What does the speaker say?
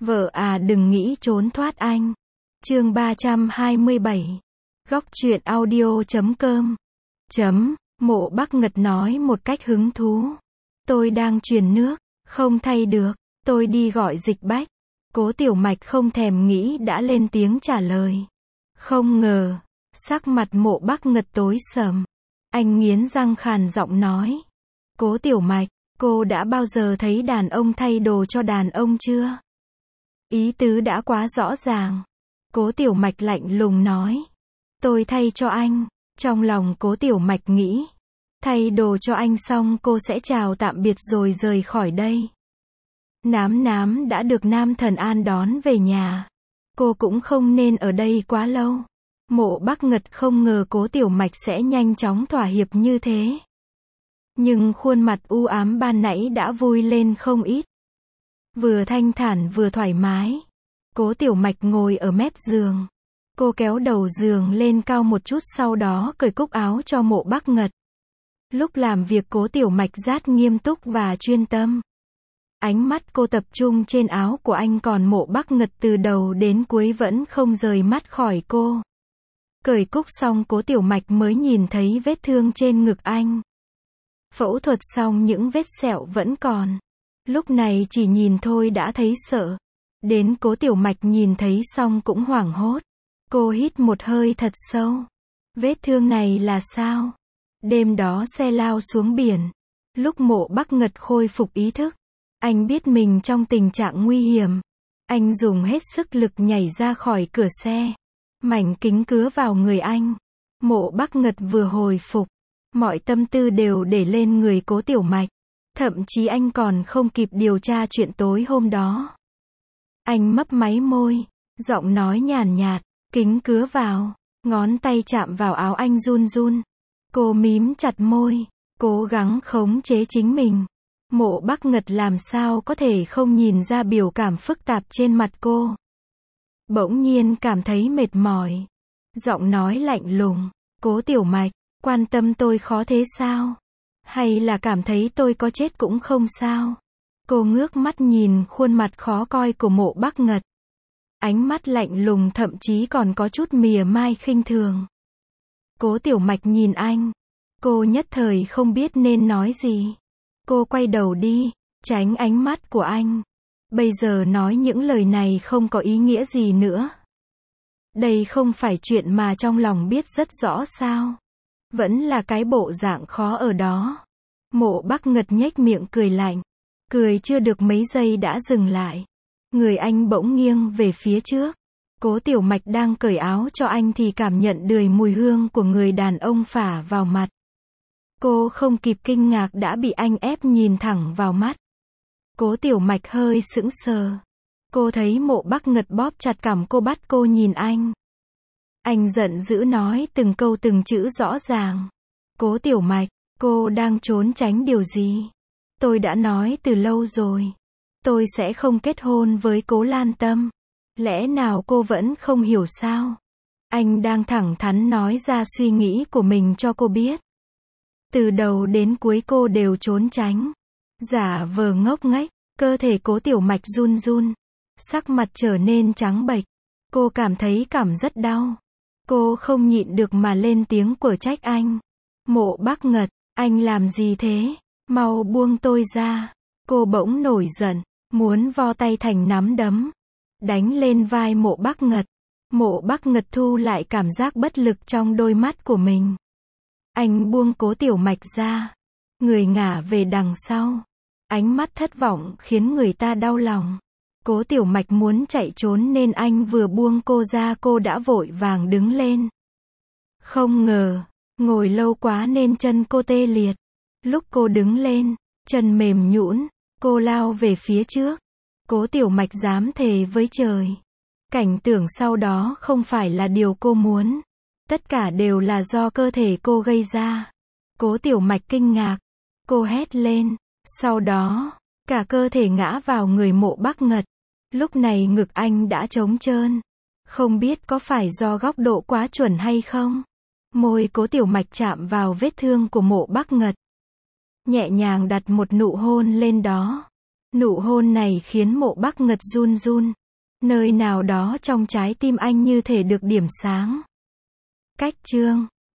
Vợ à đừng nghĩ trốn thoát anh. Chương 327. Góc truyện audio.com. Mộ Bắc Ngật nói một cách hứng thú. Tôi đang truyền nước, không thay được, tôi đi gọi dịch bách. Cố Tiểu Mạch không thèm nghĩ đã lên tiếng trả lời. Không ngờ, sắc mặt Mộ Bắc Ngật tối sầm. Anh nghiến răng khàn giọng nói. Cố Tiểu Mạch, cô đã bao giờ thấy đàn ông thay đồ cho đàn ông chưa? Ý tứ đã quá rõ ràng. Cố Tiểu Mạch lạnh lùng nói. Tôi thay cho anh. Trong lòng Cố Tiểu Mạch nghĩ. Thay đồ cho anh xong cô sẽ chào tạm biệt rồi rời khỏi đây. Nám nám đã được Nam Thần An đón về nhà. Cô cũng không nên ở đây quá lâu. Mộ Bắc Ngật không ngờ Cố Tiểu Mạch sẽ nhanh chóng thỏa hiệp như thế. Nhưng khuôn mặt u ám ban nãy đã vui lên không ít. Vừa thanh thản vừa thoải mái. Cố Tiểu Mạch ngồi ở mép giường. Cô kéo đầu giường lên cao một chút sau đó cởi cúc áo cho Mộ Bắc Ngật. Lúc làm việc Cố Tiểu Mạch rất nghiêm túc và chuyên tâm. Ánh mắt cô tập trung trên áo của anh còn Mộ Bắc Ngật từ đầu đến cuối vẫn không rời mắt khỏi cô. Cởi cúc xong Cố Tiểu Mạch mới nhìn thấy vết thương trên ngực anh. Phẫu thuật xong những vết sẹo vẫn còn. Lúc này chỉ nhìn thôi đã thấy sợ. Đến Cố Tiểu Mạch nhìn thấy xong cũng hoảng hốt. Cô hít một hơi thật sâu. Vết thương này là sao? Đêm đó xe lao xuống biển. Lúc Mộ Bắc Ngật khôi phục ý thức. Anh biết mình trong tình trạng nguy hiểm. Anh dùng hết sức lực nhảy ra khỏi cửa xe. Mảnh kính cứa vào người anh. Mộ Bắc Ngật vừa hồi phục. Mọi tâm tư đều để lên người Cố Tiểu Mạch. Thậm chí anh còn không kịp điều tra chuyện tối hôm đó. Anh mấp máy môi. Giọng nói nhàn nhạt. Kính cứa vào. Ngón tay chạm vào áo anh run run. Cô mím chặt môi. Cố gắng khống chế chính mình. Mộ Bắc Ngật làm sao có thể không nhìn ra biểu cảm phức tạp trên mặt cô. Bỗng nhiên cảm thấy mệt mỏi. Giọng nói lạnh lùng. Cố Tiểu Mạch, quan tâm tôi khó thế sao? Hay là cảm thấy tôi có chết cũng không sao? Cô ngước mắt nhìn khuôn mặt khó coi của Mộ Bắc Ngật. Ánh mắt lạnh lùng thậm chí còn có chút mỉa mai khinh thường. Cố Tiểu Mạch nhìn anh. Cô nhất thời không biết nên nói gì. Cô quay đầu đi, tránh ánh mắt của anh. Bây giờ nói những lời này không có ý nghĩa gì nữa. Đây không phải chuyện mà trong lòng biết rất rõ sao. Vẫn là cái bộ dạng khó ở đó. Mộ Bắc Ngật nhếch miệng cười lạnh. Cười chưa được mấy giây đã dừng lại. Người anh bỗng nghiêng về phía trước. Cố Tiểu Mạch đang cởi áo cho anh thì cảm nhận được mùi hương của người đàn ông phả vào mặt. Cô không kịp kinh ngạc đã bị anh ép nhìn thẳng vào mắt. Cố Tiểu Mạch hơi sững sờ. Cô thấy Mộ Bắc Ngật bóp chặt cằm cô bắt cô nhìn anh. Anh giận dữ nói từng câu từng chữ rõ ràng. Cố Tiểu Mạch, cô đang trốn tránh điều gì? Tôi đã nói từ lâu rồi. Tôi sẽ không kết hôn với Cố Lan Tâm. Lẽ nào cô vẫn không hiểu sao? Anh đang thẳng thắn nói ra suy nghĩ của mình cho cô biết. Từ đầu đến cuối cô đều trốn tránh. Giả vờ ngốc nghếch. Cơ thể Cố Tiểu Mạch run run. Sắc mặt trở nên trắng bệch. Cô cảm thấy rất đau. Cô không nhịn được mà lên tiếng của trách anh. Mộ Bắc Ngật, anh làm gì thế? Mau buông tôi ra. Cô bỗng nổi giận. Muốn vo tay thành nắm đấm. Đánh lên vai Mộ Bắc Ngật. Mộ Bắc Ngật thu lại cảm giác bất lực trong đôi mắt của mình. Anh buông Cố Tiểu Mạch ra. Người ngả về đằng sau. Ánh mắt thất vọng khiến người ta đau lòng. Cố Tiểu Mạch muốn chạy trốn nên anh vừa buông cô ra cô đã vội vàng đứng lên. Không ngờ, ngồi lâu quá nên chân cô tê liệt. Lúc cô đứng lên, chân mềm nhũn, cô lao về phía trước. Cố Tiểu Mạch dám thề với trời. Cảnh tượng sau đó không phải là điều cô muốn. Tất cả đều là do cơ thể cô gây ra. Cố Tiểu Mạch kinh ngạc. Cô hét lên. Sau đó, cả cơ thể ngã vào người Mộ Bắc Ngật. Lúc này ngực anh đã trống trơn. Không biết có phải do góc độ quá chuẩn hay không? Môi Cố Tiểu Mạch chạm vào vết thương của Mộ Bắc Ngật. Nhẹ nhàng đặt một nụ hôn lên đó. Nụ hôn này khiến Mộ Bắc Ngật run run. Nơi nào đó trong trái tim anh như thể được điểm sáng. Cách chương